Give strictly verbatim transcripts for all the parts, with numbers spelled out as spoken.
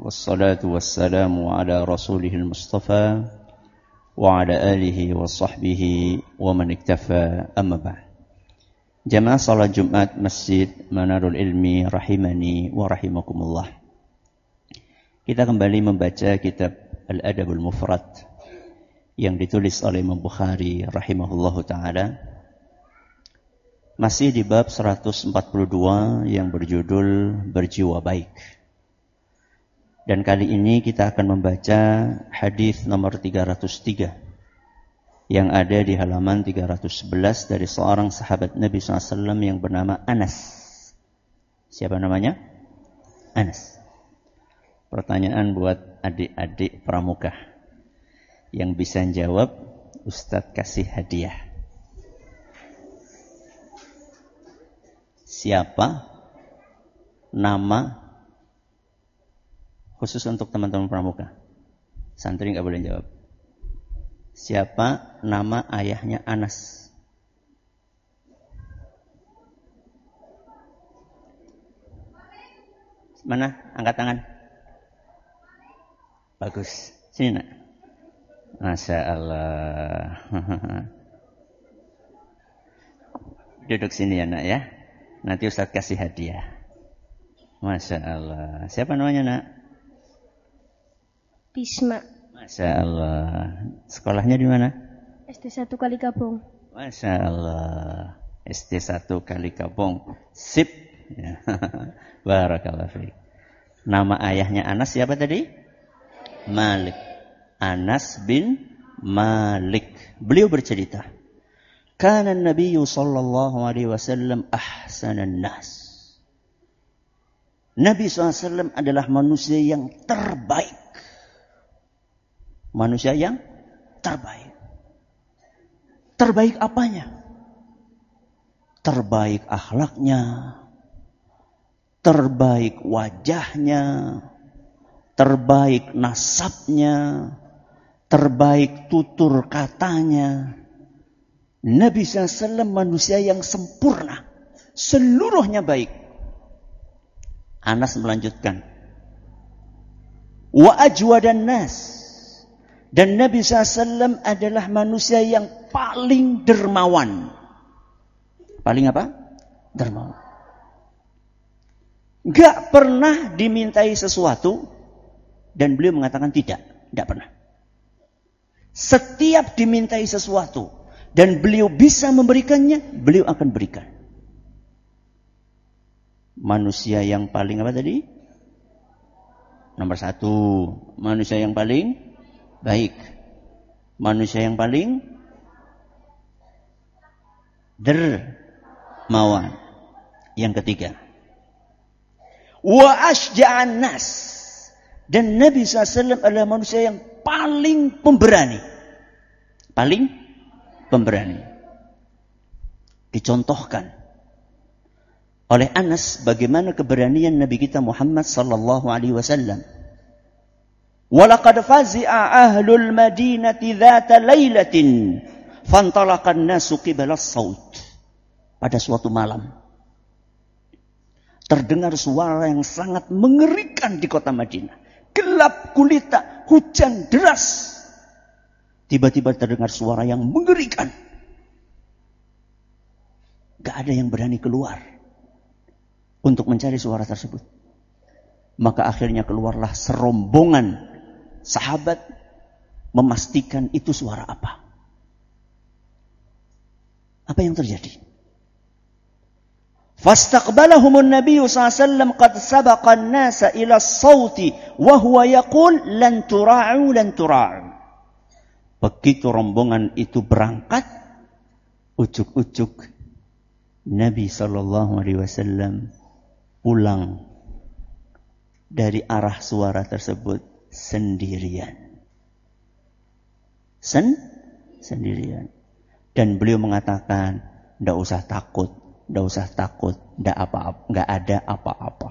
والصلاة والسلام على رسوله المصطفى وعلى آله وصحبه ومن اكتفى أما بعد. Jamaah salat Jumat Masjid Manarul Ilmi rahimani wa rahimakumullah. Kita kembali membaca kitab Al-Adabul Mufrad yang ditulis oleh Imam Bukhari rahimahullahu taala. Masih di bab seratus empat puluh dua yang berjudul Berjiwa Baik. Dan kali ini kita akan membaca hadis nomor tiga ratus tiga yang ada di halaman tiga ratus sebelas dari seorang sahabat Nabi shallallahu alaihi wasallam yang bernama Anas. Siapa namanya? Anas. Pertanyaan buat adik-adik pramuka. Yang bisa jawab, Ustadz kasih hadiah. Siapa nama, khusus untuk teman-teman pramuka. Santri nggak boleh jawab. Siapa nama ayahnya Anas? Mana? Angkat tangan. Bagus. Sini nak. Masya Allah. Duduk sini ya nak ya. Nanti Ustaz kasih hadiah. Masya Allah. Siapa namanya nak? Bisma. Masya Allah. Sekolahnya di mana? S D satu Kali Kabung. Masya Allah. S D satu Kali Kabung. Sip. Ya. Barakallahu fiik. Nama ayahnya Anas siapa tadi? Malik. Anas bin Malik. Beliau bercerita, Kana Nabi sallallahu alaihi wasallam ahsanan nas. Nabi shallallahu alaihi wasallam adalah manusia yang terbaik. Manusia yang terbaik. Terbaik apanya? Terbaik akhlaknya, terbaik wajahnya, terbaik nasabnya, terbaik tutur katanya. Nabi shallallahu alaihi wasallam manusia yang sempurna, seluruhnya baik. Anas melanjutkan, wa ajwadan nas. Dan Nabi shallallahu alaihi wasallam adalah manusia yang paling dermawan. Paling apa? Dermawan. Gak pernah dimintai sesuatu dan beliau mengatakan tidak. Tidak pernah. Setiap dimintai sesuatu dan beliau bisa memberikannya, beliau akan berikan. Manusia yang paling apa tadi? Nomor satu. Manusia yang paling baik. Manusia yang paling dermawan. Yang ketiga, wa asja'an nas. Dan Nabi shallallahu alaihi wasallam adalah manusia yang paling pemberani. Paling pemberani. Dicontohkan oleh Anas bagaimana keberanian Nabi kita Muhammad sallallahu alaihi wasallam. Walaqad fazi'a ahlul madinati dhata lailatin fantalaqan nasu qibala as-saut. Pada suatu malam terdengar suara yang sangat mengerikan di kota Madinah. Gelap gulita, hujan deras. Tiba-tiba terdengar suara yang mengerikan. Gak ada yang berani keluar untuk mencari suara tersebut. Maka akhirnya keluarlah serombongan sahabat memastikan itu suara apa. Apa yang terjadi? Fastaqbalahumun Nabi sallallahu alaihi wasallam qad sabaqa an-nasa ila as-sauti wa huwa yaqul lan tura'u lan tura'u. Begitu rombongan itu berangkat, ujuk-ujuk Nabi sallallahu alaihi wasallam pulang dari arah suara tersebut sendirian. Sen sendirian. Dan beliau mengatakan, "Enggak usah takut, enggak usah takut, enggak apa-apa, enggak ada apa-apa."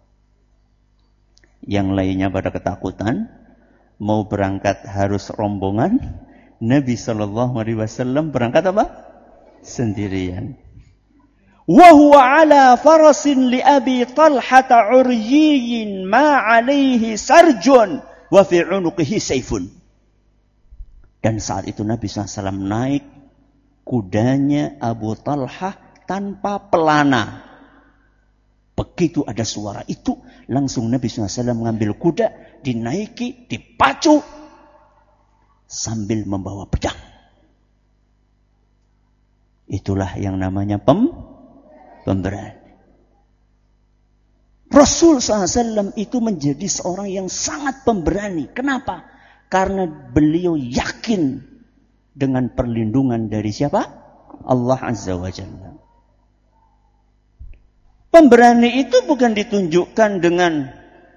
Yang lainnya pada ketakutan, mau berangkat harus rombongan, Nabi sallallahu alaihi wasallam berangkat apa? Sendirian. wa huwa ala farasin li Abi Talhah uryiyin ma alaihi sarjun wa fi unuqihi sayfun. Dan saat itu Nabi shallallahu alaihi wasallam naik kudanya Abu Talhah tanpa pelana. Begitu ada suara itu, langsung Nabi shallallahu alaihi wasallam mengambil kuda, dinaiki, dipacu, sambil membawa pedang. Itulah yang namanya pem, pemberani. Rasul shallallahu alaihi wasallam itu menjadi seorang yang sangat pemberani. Kenapa? Karena beliau yakin dengan perlindungan dari siapa? Allah Azza wa Jalla. Pemberani itu bukan ditunjukkan dengan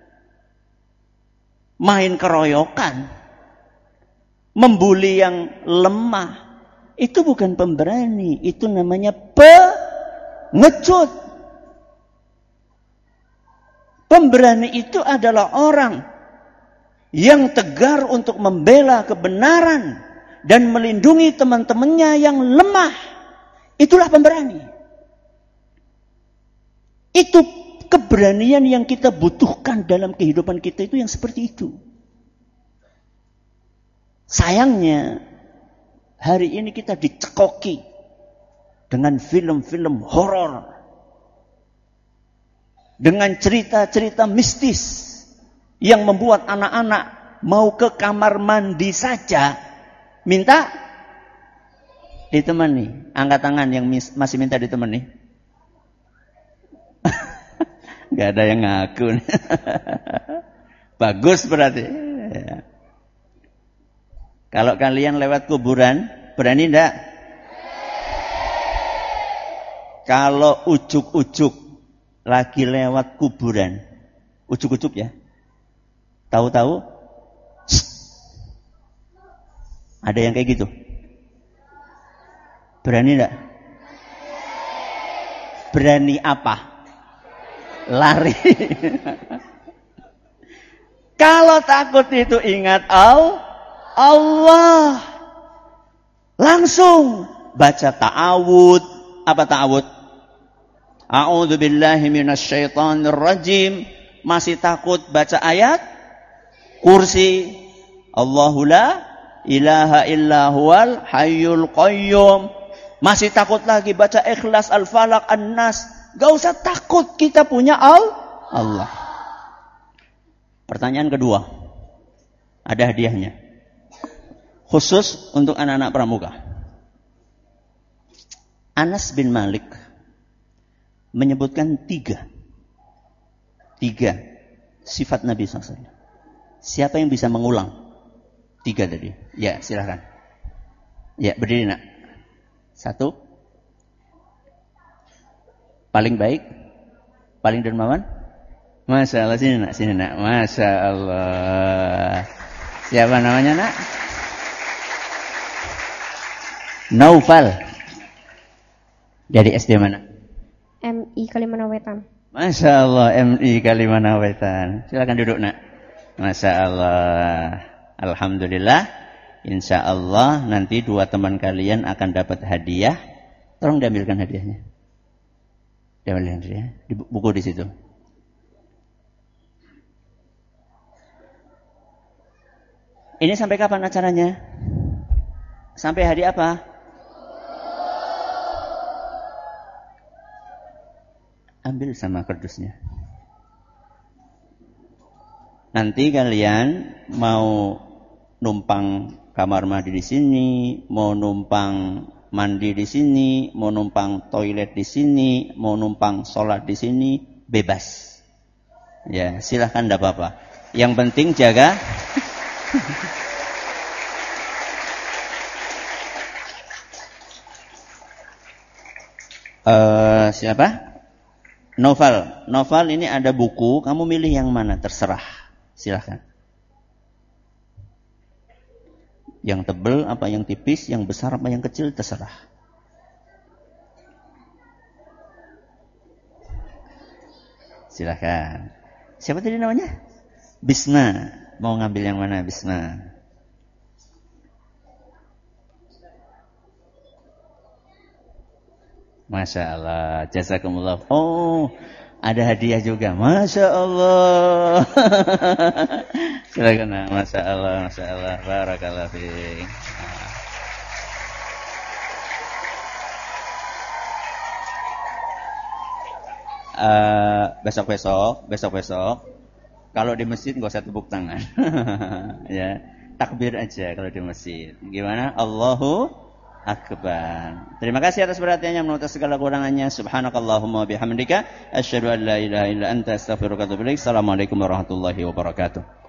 main keroyokan, membuli yang lemah. Itu bukan pemberani, itu namanya pengecut. Pemberani itu adalah orang yang tegar untuk membela kebenaran dan melindungi teman-temannya yang lemah. Itulah pemberani. Itu keberanian yang kita butuhkan dalam kehidupan kita, itu yang seperti itu. Sayangnya hari ini kita dicekoki dengan film-film horor, dengan cerita-cerita mistis yang membuat anak-anak mau ke kamar mandi saja minta ditemani. Angkat tangan yang masih minta ditemani. Gak ada yang ngaku. Bagus berarti. Ya. Kalau kalian lewat kuburan, berani enggak? Kalau ujuk-ujuk lagi lewat kuburan, ujuk-ujuk ya, tahu-tahu ada yang kayak gitu, berani enggak? Berani apa? Lari. Kalau takut itu ingat Allah, langsung baca ta'awud. Apa ta'awud? A'udzu billahi minasyaitonir rajim. Masih takut baca ayat kursi. Allahu la ilaha illa huwal hayyul qayyum. Masih takut lagi baca ikhlas, al-falaq, an-nas. Gak usah takut, kita punya Allah. Pertanyaan kedua, ada hadiahnya khusus untuk anak-anak pramuka. Anas bin Malik menyebutkan tiga tiga sifat Nabi shallallahu alaihi wasallam. Siapa yang bisa mengulang tiga tadi? Ya, silakan. Ya, berdiri nak. Satu, paling baik, paling dermawan. Masya Allah, sini nak, sini nak. Masya Allah. Siapa namanya nak? Naufal. Dari S D mana? M I Kalimantan Wetan. Masya Allah, M I Kalimantan Wetan. Silakan duduk nak. Masya Allah. Alhamdulillah. Insya Allah nanti dua teman kalian akan dapat hadiah. Tolong diambilkan hadiahnya. Diambilkan hadiah. Di buku di situ. Ini sampai kapan acaranya? Sampai hari apa? Ambil sama kardusnya. Nanti kalian mau numpang kamar mandi di sini, mau numpang mandi di sini, mau numpang toilet di sini, mau numpang sholat di sini, bebas. Ya, silahkan, tidak apa-apa. Yang penting jaga. uh, siapa? Novel. Novel ini ada buku. Kamu milih yang mana? Terserah. Silahkan. Yang tebal apa yang tipis, yang besar apa yang kecil, terserah. Silahkan. Siapa tadi namanya? Bisma. Mau ngambil yang mana Bisma? Masya Allah, jazakumullah. Oh, ada hadiah juga. Masya Allah. Silakan, Masya Allah, Masya Allah. Barakallah fiik. Uh, besok-besok, besok-besok, kalau di masjid nggak usah tepuk tangan, ya, takbir aja kalau di masjid. Gimana? Allahu Akbar. Terima kasih atas perhatiannya, menutup segala kurangannya. Subhanakallahumma bihamdika, asyhadu an la ilaha illa anta, astaghfiruka wa atubu ilaik. Assalamualaikum warahmatullahi wabarakatuh.